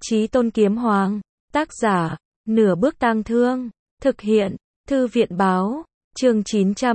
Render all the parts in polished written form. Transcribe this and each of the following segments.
Chí Tôn Kiếm Hoàng, tác giả, Nửa Bước Tang Thương, thực hiện, Thư viện Báo, chương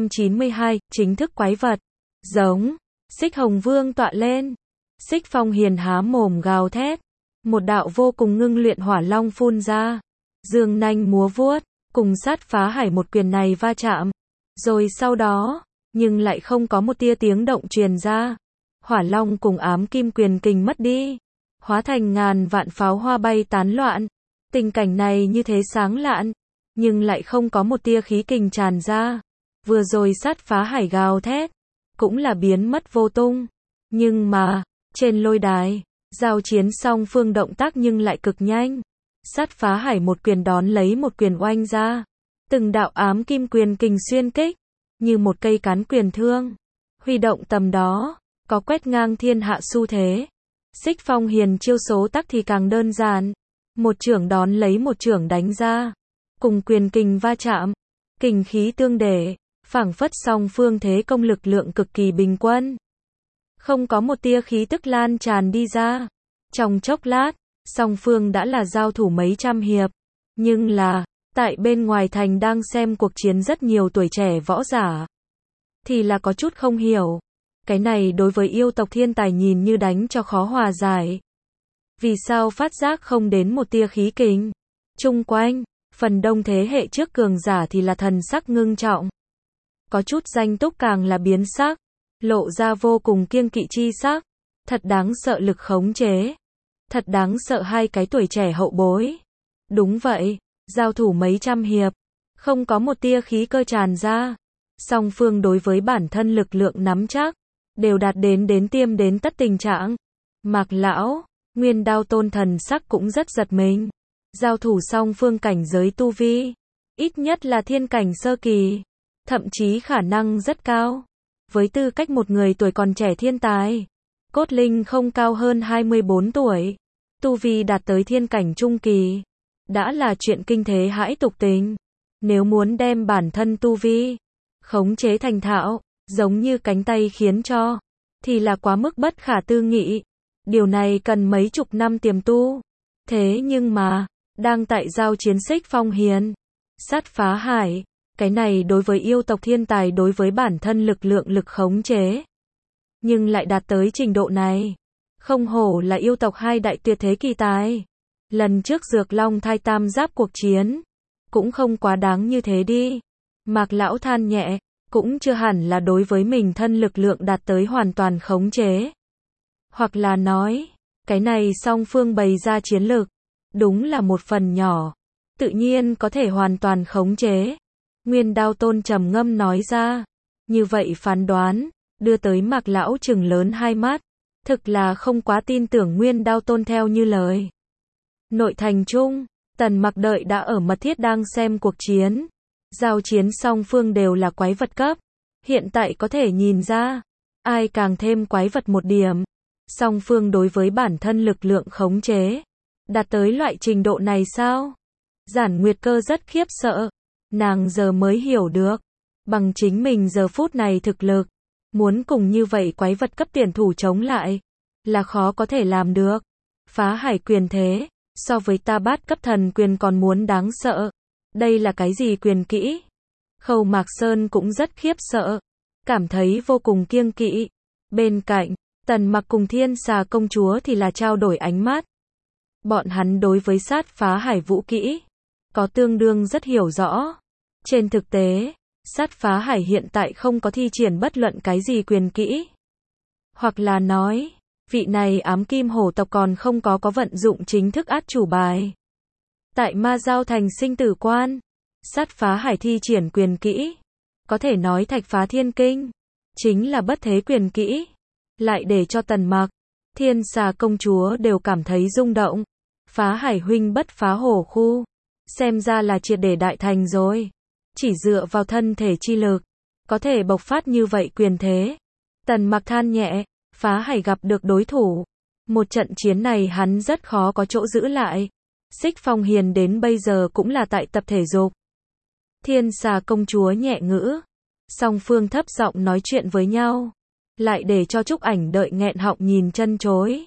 992, chính thức quái vật, giống, Xích Hồng Vương tọa lên, Xích Phong Hiền há mồm gào thét, một đạo vô cùng ngưng luyện hỏa long phun ra, dương nanh múa vuốt, cùng sát phá hải một quyền này va chạm, rồi sau đó, nhưng lại không có một tia tiếng động truyền ra, hỏa long cùng ám kim quyền kình mất đi, hóa thành ngàn vạn pháo hoa bay tán loạn. Tình cảnh này như thế sáng lạn, nhưng lại không có một tia khí kình tràn ra. Vừa rồi sát phá hải gào thét, cũng là biến mất vô tung. Nhưng mà, trên lôi đài, giao chiến song phương động tác nhưng lại cực nhanh. Sát phá hải một quyền đón lấy một quyền oanh ra. Từng đạo ám kim quyền kình xuyên kích, như một cây cán quyền thương. Huy động tầm đó, có quét ngang thiên hạ xu thế. Xích Phong Hiền chiêu số tắc thì càng đơn giản. Một chưởng đón lấy một chưởng đánh ra. Cùng quyền kình va chạm. Kình khí tương để. Phảng phất song phương thế công lực lượng cực kỳ bình quân. Không có một tia khí tức lan tràn đi ra. Trong chốc lát, song phương đã là giao thủ mấy trăm hiệp. Nhưng là, tại bên ngoài thành đang xem cuộc chiến rất nhiều tuổi trẻ võ giả. Thì là có chút không hiểu. Cái này đối với yêu tộc thiên tài nhìn như đánh cho khó hòa giải. Vì sao phát giác không đến một tia khí kình? Chung quanh, phần đông thế hệ trước cường giả thì là thần sắc ngưng trọng. Có chút danh túc càng là biến sắc, lộ ra vô cùng kiêng kỵ chi sắc. Thật đáng sợ lực khống chế. Thật đáng sợ hai cái tuổi trẻ hậu bối. Đúng vậy, giao thủ mấy trăm hiệp, không có một tia khí cơ tràn ra. Song phương đối với bản thân lực lượng nắm chắc, đều đạt đến tiêm đến tất tình trạng. Mạc lão, Nguyên Đao Tôn thần sắc cũng rất giật mình. Giao thủ song phương cảnh giới tu vi, ít nhất là thiên cảnh sơ kỳ, thậm chí khả năng rất cao. Với tư cách một người tuổi còn trẻ thiên tài, cốt linh không cao hơn 24 tuổi, tu vi đạt tới thiên cảnh trung kỳ, đã là chuyện kinh thế hãi tục tình. Nếu muốn đem bản thân tu vi khống chế thành thạo, giống như cánh tay khiến cho, thì là quá mức bất khả tư nghị. Điều này cần mấy chục năm tiềm tu. Thế nhưng mà, đang tại giao chiến Xích Phong Hiền, sát phá hải, cái này đối với yêu tộc thiên tài đối với bản thân lực lượng lực khống chế. Nhưng lại đạt tới trình độ này. Không hổ là yêu tộc hai đại tuyệt thế kỳ tài. Lần trước Dược Long Thai Tam Giáp cuộc chiến, cũng không quá đáng như thế đi. Mạc lão than nhẹ, cũng chưa hẳn là đối với mình thân lực lượng đạt tới hoàn toàn khống chế. Hoặc là nói, cái này song phương bày ra chiến lược, đúng là một phần nhỏ, tự nhiên có thể hoàn toàn khống chế. Nguyên Đao Tôn trầm ngâm nói ra, như vậy phán đoán, đưa tới Mạc lão trừng lớn hai mắt, thực là không quá tin tưởng Nguyên Đao Tôn theo như lời. Nội thành trung, Tần Mặc đợi đã ở mật thiết đang xem cuộc chiến. Giao chiến song phương đều là quái vật cấp. Hiện tại có thể nhìn ra, ai càng thêm quái vật một điểm. Song phương đối với bản thân lực lượng khống chế, đạt tới loại trình độ này sao? Giản Nguyệt Cơ rất khiếp sợ. Nàng giờ mới hiểu được, bằng chính mình giờ phút này thực lực, muốn cùng như vậy quái vật cấp tuyển thủ chống lại, là khó có thể làm được. Phá hải quyền thế, so với ta bát cấp thần quyền còn muốn đáng sợ. Đây là cái gì quyền kỹ? Khâu Mạc Sơn cũng rất khiếp sợ, cảm thấy vô cùng kiêng kỵ. Bên cạnh, Tần Mặc cùng Thiên Xà công chúa thì là trao đổi ánh mắt. Bọn hắn đối với sát phá hải vũ kỹ, có tương đương rất hiểu rõ. Trên thực tế, sát phá hải hiện tại không có thi triển bất luận cái gì quyền kỹ. Hoặc là nói, vị này ám kim hổ tộc còn không có vận dụng chính thức át chủ bài. Tại Ma Giao Thành sinh tử quan, sát phá hải thi triển quyền kỹ, có thể nói thạch phá thiên kinh, chính là bất thế quyền kỹ, lại để cho Tần Mặc, Thiên Xà công chúa đều cảm thấy rung động. Phá hải huynh bất phá hổ khu, xem ra là triệt để đại thành rồi, chỉ dựa vào thân thể chi lực, có thể bộc phát như vậy quyền thế. Tần Mặc than nhẹ, phá hải gặp được đối thủ, một trận chiến này hắn rất khó có chỗ giữ lại. Xích Phong Hiền đến bây giờ cũng là tại tập thể dục. Thiên Xà công chúa nhẹ ngữ, song phương thấp giọng nói chuyện với nhau, lại để cho Trúc Ảnh đợi nghẹn họng nhìn chân chối.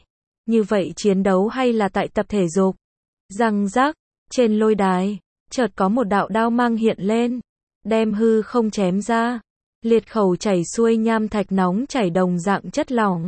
Như vậy chiến đấu hay là tại tập thể dục? Răng rắc, trên lôi đài, chợt có một đạo đao mang hiện lên, đem hư không chém ra. Liệt khẩu chảy xuôi nham thạch nóng chảy đồng dạng chất lỏng,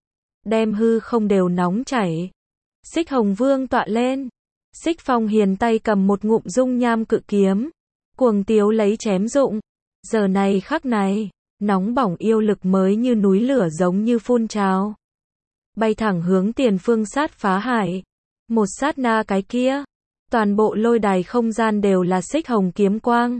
đem hư không đều nóng chảy. Xích Hồng Vương tọa lên, Xích Phong Hiền tay cầm một ngụm dung nham cự kiếm, cuồng tiếu lấy chém dụng. Giờ này khắc này, nóng bỏng yêu lực mới như núi lửa giống như phun trào, bay thẳng hướng tiền phương sát phá hải. Một sát na cái kia, toàn bộ lôi đài không gian đều là xích hồng kiếm quang.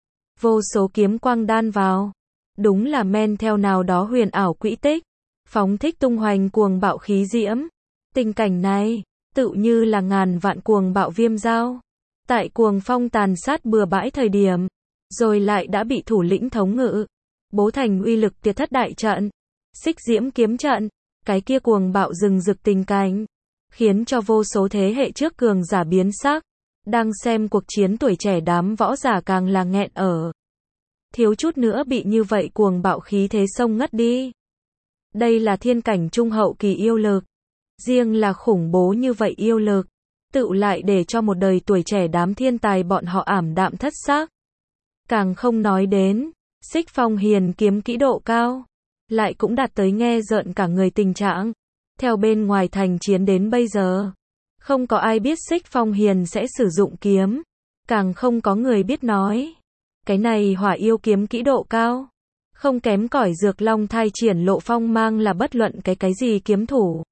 Vô số kiếm quang đan vào, đúng là men theo nào đó huyền ảo quỹ tích, phóng thích tung hoành cuồng bạo khí diễm. Tình cảnh này, tựu như là ngàn vạn cuồng bạo viêm dao, tại cuồng phong tàn sát bừa bãi thời điểm, rồi lại đã bị thủ lĩnh thống ngự, bố thành uy lực Tiệt Thất đại trận, Xích Diễm kiếm trận. Cái kia cuồng bạo rừng rực tình cảnh, khiến cho vô số thế hệ trước cường giả biến sắc. Đang xem cuộc chiến tuổi trẻ đám võ giả càng là nghẹn ở. Thiếu chút nữa bị như vậy cuồng bạo khí thế xông ngất đi. Đây là thiên cảnh trung hậu kỳ yêu lực. Riêng là khủng bố như vậy yêu lực, tựu lại để cho một đời tuổi trẻ đám thiên tài bọn họ ảm đạm thất xác. Càng không nói đến, Xích Phong Hiền kiếm kỹ độ cao, lại cũng đạt tới nghe rợn cả người tình trạng. Theo bên ngoài thành chiến đến bây giờ, không có ai biết Xích Phong Hiền sẽ sử dụng kiếm, càng không có người biết nói. Cái này hỏa yêu kiếm kỹ độ cao, không kém cỏi Dược Long thai triển lộ phong mang là bất luận cái gì kiếm thủ.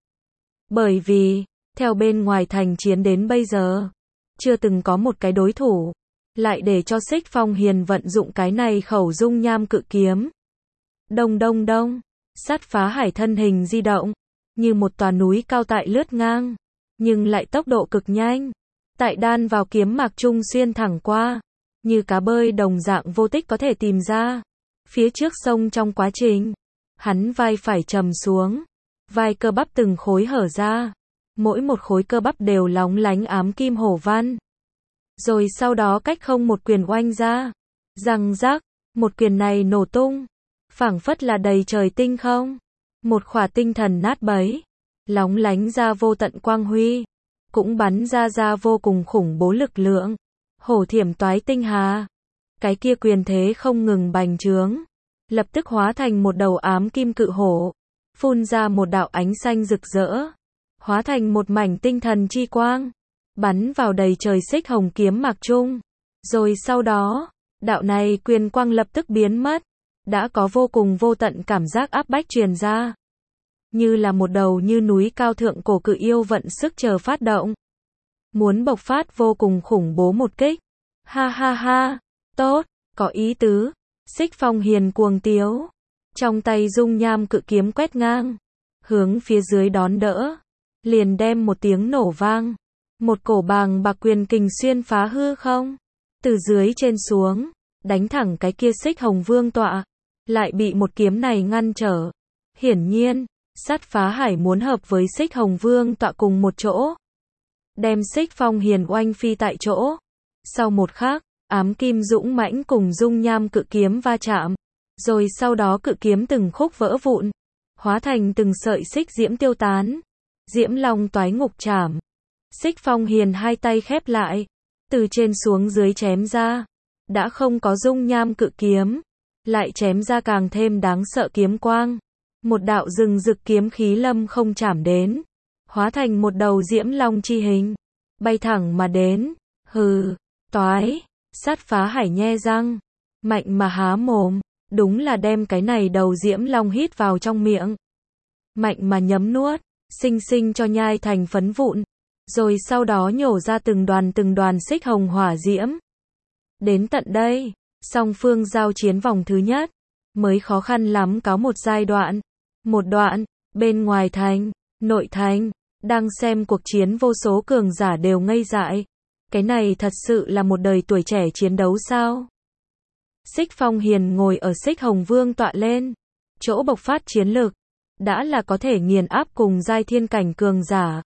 Bởi vì, theo bên ngoài thành chiến đến bây giờ, chưa từng có một cái đối thủ, lại để cho Xích Phong Hiền vận dụng cái này khẩu dung nham cự kiếm. Đông đông đông, sát phá hải thân hình di động, như một tòa núi cao tại lướt ngang, nhưng lại tốc độ cực nhanh, tại đan vào kiếm mạc trung xuyên thẳng qua, như cá bơi đồng dạng vô tích có thể tìm ra. Phía trước sông trong quá trình, hắn vai phải trầm xuống, vai cơ bắp từng khối hở ra, mỗi một khối cơ bắp đều lóng lánh ám kim hổ văn. Rồi sau đó cách không một quyền oanh ra, răng rắc, một quyền này nổ tung, phảng phất là đầy trời tinh không, một khỏa tinh thần nát bấy, lóng lánh ra vô tận quang huy, cũng bắn ra vô cùng khủng bố lực lượng, hổ thiểm toái tinh hà. Cái kia quyền thế không ngừng bành trướng, lập tức hóa thành một đầu ám kim cự hổ, phun ra một đạo ánh xanh rực rỡ, hóa thành một mảnh tinh thần chi quang, bắn vào đầy trời xích hồng kiếm mạc trung. Rồi sau đó, đạo này quyền quang lập tức biến mất, đã có vô cùng vô tận cảm giác áp bách truyền ra. Như là một đầu như núi cao thượng cổ cự yêu vận sức chờ phát động, muốn bộc phát vô cùng khủng bố một kích. Ha ha ha, tốt, có ý tứ. Xích Phong Hiền cuồng tiếu, trong tay dung nham cự kiếm quét ngang, hướng phía dưới đón đỡ, liền đem một tiếng nổ vang, một cổ bàng bạc quyền kình xuyên phá hư không, từ dưới trên xuống, đánh thẳng cái kia Xích Hồng Vương tọa, lại bị một kiếm này ngăn trở. Hiển nhiên, sát phá hải muốn hợp với Xích Hồng Vương tọa cùng một chỗ, đem Xích Phong Hiền oanh phi tại chỗ. Sau một khắc, ám kim dũng mãnh cùng dung nham cự kiếm va chạm, rồi sau đó cự kiếm từng khúc vỡ vụn, hóa thành từng sợi xích diễm tiêu tán. Diễm Long toái ngục trảm. Xích Phong Hiền hai tay khép lại, từ trên xuống dưới chém ra, đã không có dung nham cự kiếm, lại chém ra càng thêm đáng sợ kiếm quang. Một đạo rừng rực kiếm khí lâm không chạm đến, hóa thành một đầu Diễm Long chi hình, bay thẳng mà đến. Hừ, toái. Sát phá hải nhe răng, mạnh mà há mồm, đúng là đem cái này đầu Diễm Long hít vào trong miệng, mạnh mà nhấm nuốt, xinh xinh cho nhai thành phấn vụn, rồi sau đó nhổ ra từng đoàn xích hồng hỏa diễm. Đến tận đây, song phương giao chiến vòng thứ nhất, mới khó khăn lắm có một giai đoạn. Một đoạn, bên ngoài thành, nội thành, đang xem cuộc chiến vô số cường giả đều ngây dại. Cái này thật sự là một đời tuổi trẻ chiến đấu sao? Xích Phong Hiền ngồi ở Xích Hồng Vương tọa lên, chỗ bộc phát chiến lực, đã là có thể nghiền áp cùng giai thiên cảnh cường giả.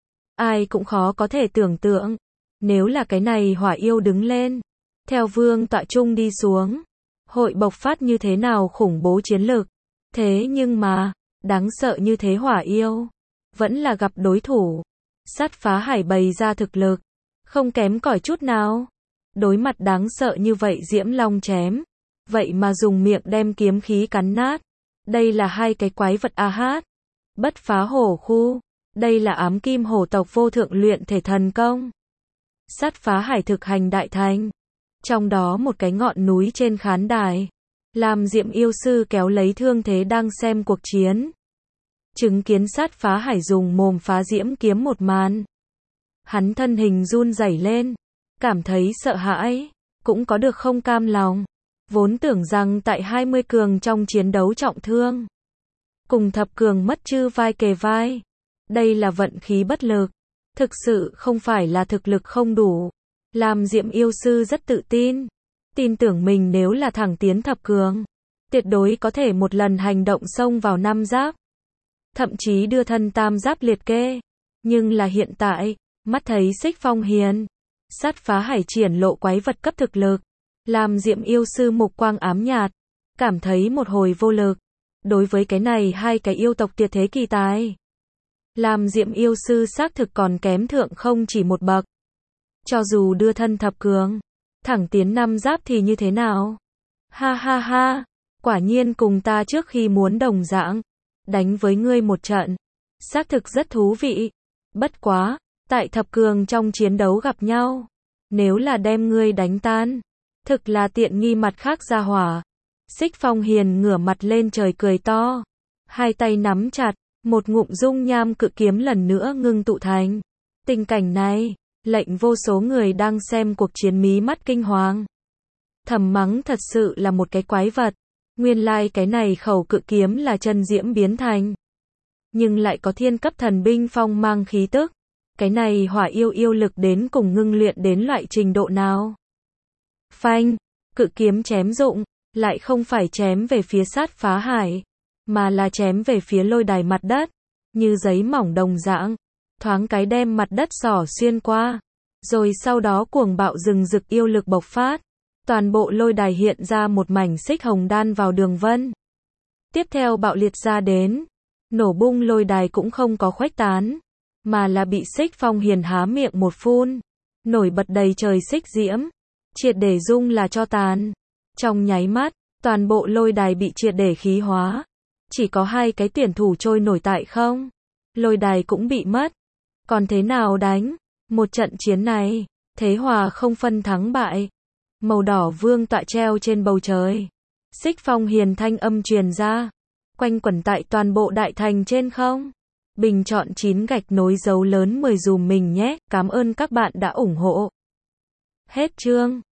Ai cũng khó có thể tưởng tượng, nếu là cái này hỏa yêu đứng lên, theo vương tọa trung đi xuống, hội bộc phát như thế nào khủng bố chiến lực. Thế nhưng mà, đáng sợ như thế hỏa yêu, vẫn là gặp đối thủ. Sát Phá Hải bày ra thực lực, không kém cỏi chút nào. Đối mặt đáng sợ như vậy Diễm Long chém, vậy mà dùng miệng đem kiếm khí cắn nát. Đây là hai cái quái vật a hát. Bất Phá Hổ Khu, đây là ám kim hổ tộc vô thượng luyện thể thần công. Sát Phá Hải thực hành đại thành, trong đó một cái ngọn núi trên khán đài, Lam Diệm yêu sư kéo lấy thương thế đang xem cuộc chiến. Chứng kiến Sát Phá Hải dùng mồm phá diễm kiếm một màn, hắn thân hình run rẩy lên, cảm thấy sợ hãi, cũng có được không cam lòng. Vốn tưởng rằng tại 20 cường trong chiến đấu trọng thương, cùng thập cường mất chư vai kề vai. Đây là vận khí bất lực, thực sự không phải là thực lực không đủ. Lam Diệm yêu sư rất tự tin tưởng mình nếu là thẳng tiến thập cường, tuyệt đối có thể một lần hành động xông vào năm giáp, thậm chí đưa thân tam giáp liệt kê. Nhưng là hiện tại, mắt thấy Xích Phong Hiền, Sát Phá Hải triển lộ quái vật cấp thực lực, Lam Diệm yêu sư mục quang ám nhạt, cảm thấy một hồi vô lực. Đối với cái này hai cái yêu tộc tuyệt thế kỳ tài, Lam Diệm yêu sư xác thực còn kém thượng không chỉ một bậc. Cho dù đưa thân thập cường, thẳng tiến năm giáp thì như thế nào? Ha ha ha, quả nhiên cùng ta trước khi muốn đồng dạng, đánh với ngươi một trận, xác thực rất thú vị. Bất quá, tại thập cường trong chiến đấu gặp nhau, nếu là đem ngươi đánh tan, thực là tiện nghi. Mặt khác ra hỏa, Xích Phong Hiền ngửa mặt lên trời cười to, hai tay nắm chặt, một ngụm dung nham cự kiếm lần nữa ngưng tụ thành. Tình cảnh này, lệnh vô số người đang xem cuộc chiến mí mắt kinh hoàng. Thầm mắng thật sự là một cái quái vật. Nguyên lai cái này khẩu cự kiếm là chân diễm biến thành, nhưng lại có thiên cấp thần binh phong mang khí tức. Cái này hỏa yêu lực đến cùng ngưng luyện đến loại trình độ nào? Phanh, cự kiếm chém rụng, lại không phải chém về phía Sát Phá Hải, mà là chém về phía lôi đài mặt đất, như giấy mỏng đồng dạng, thoáng cái đem mặt đất xỏ xuyên qua, rồi sau đó cuồng bạo rừng rực yêu lực bộc phát, toàn bộ lôi đài hiện ra một mảnh xích hồng đan vào đường vân. Tiếp theo bạo liệt ra đến, nổ bung lôi đài cũng không có khuếch tán, mà là bị Xích Phong Hiền há miệng một phun, nổi bật đầy trời xích diễm, triệt để dung là cho tàn. Trong nháy mắt, toàn bộ lôi đài bị triệt để khí hóa, chỉ có hai cái tuyển thủ trôi nổi tại không. Lôi đài cũng bị mất. Còn thế nào đánh? Một trận chiến này, thế hòa không phân thắng bại. Màu đỏ vương tọa treo trên bầu trời. Xích Phong Hiền thanh âm truyền ra, quanh quẩn tại toàn bộ đại thành trên không. Bình chọn 9 gạch nối dấu lớn 10 dùm mình nhé. Cảm ơn các bạn đã ủng hộ. Hết chương.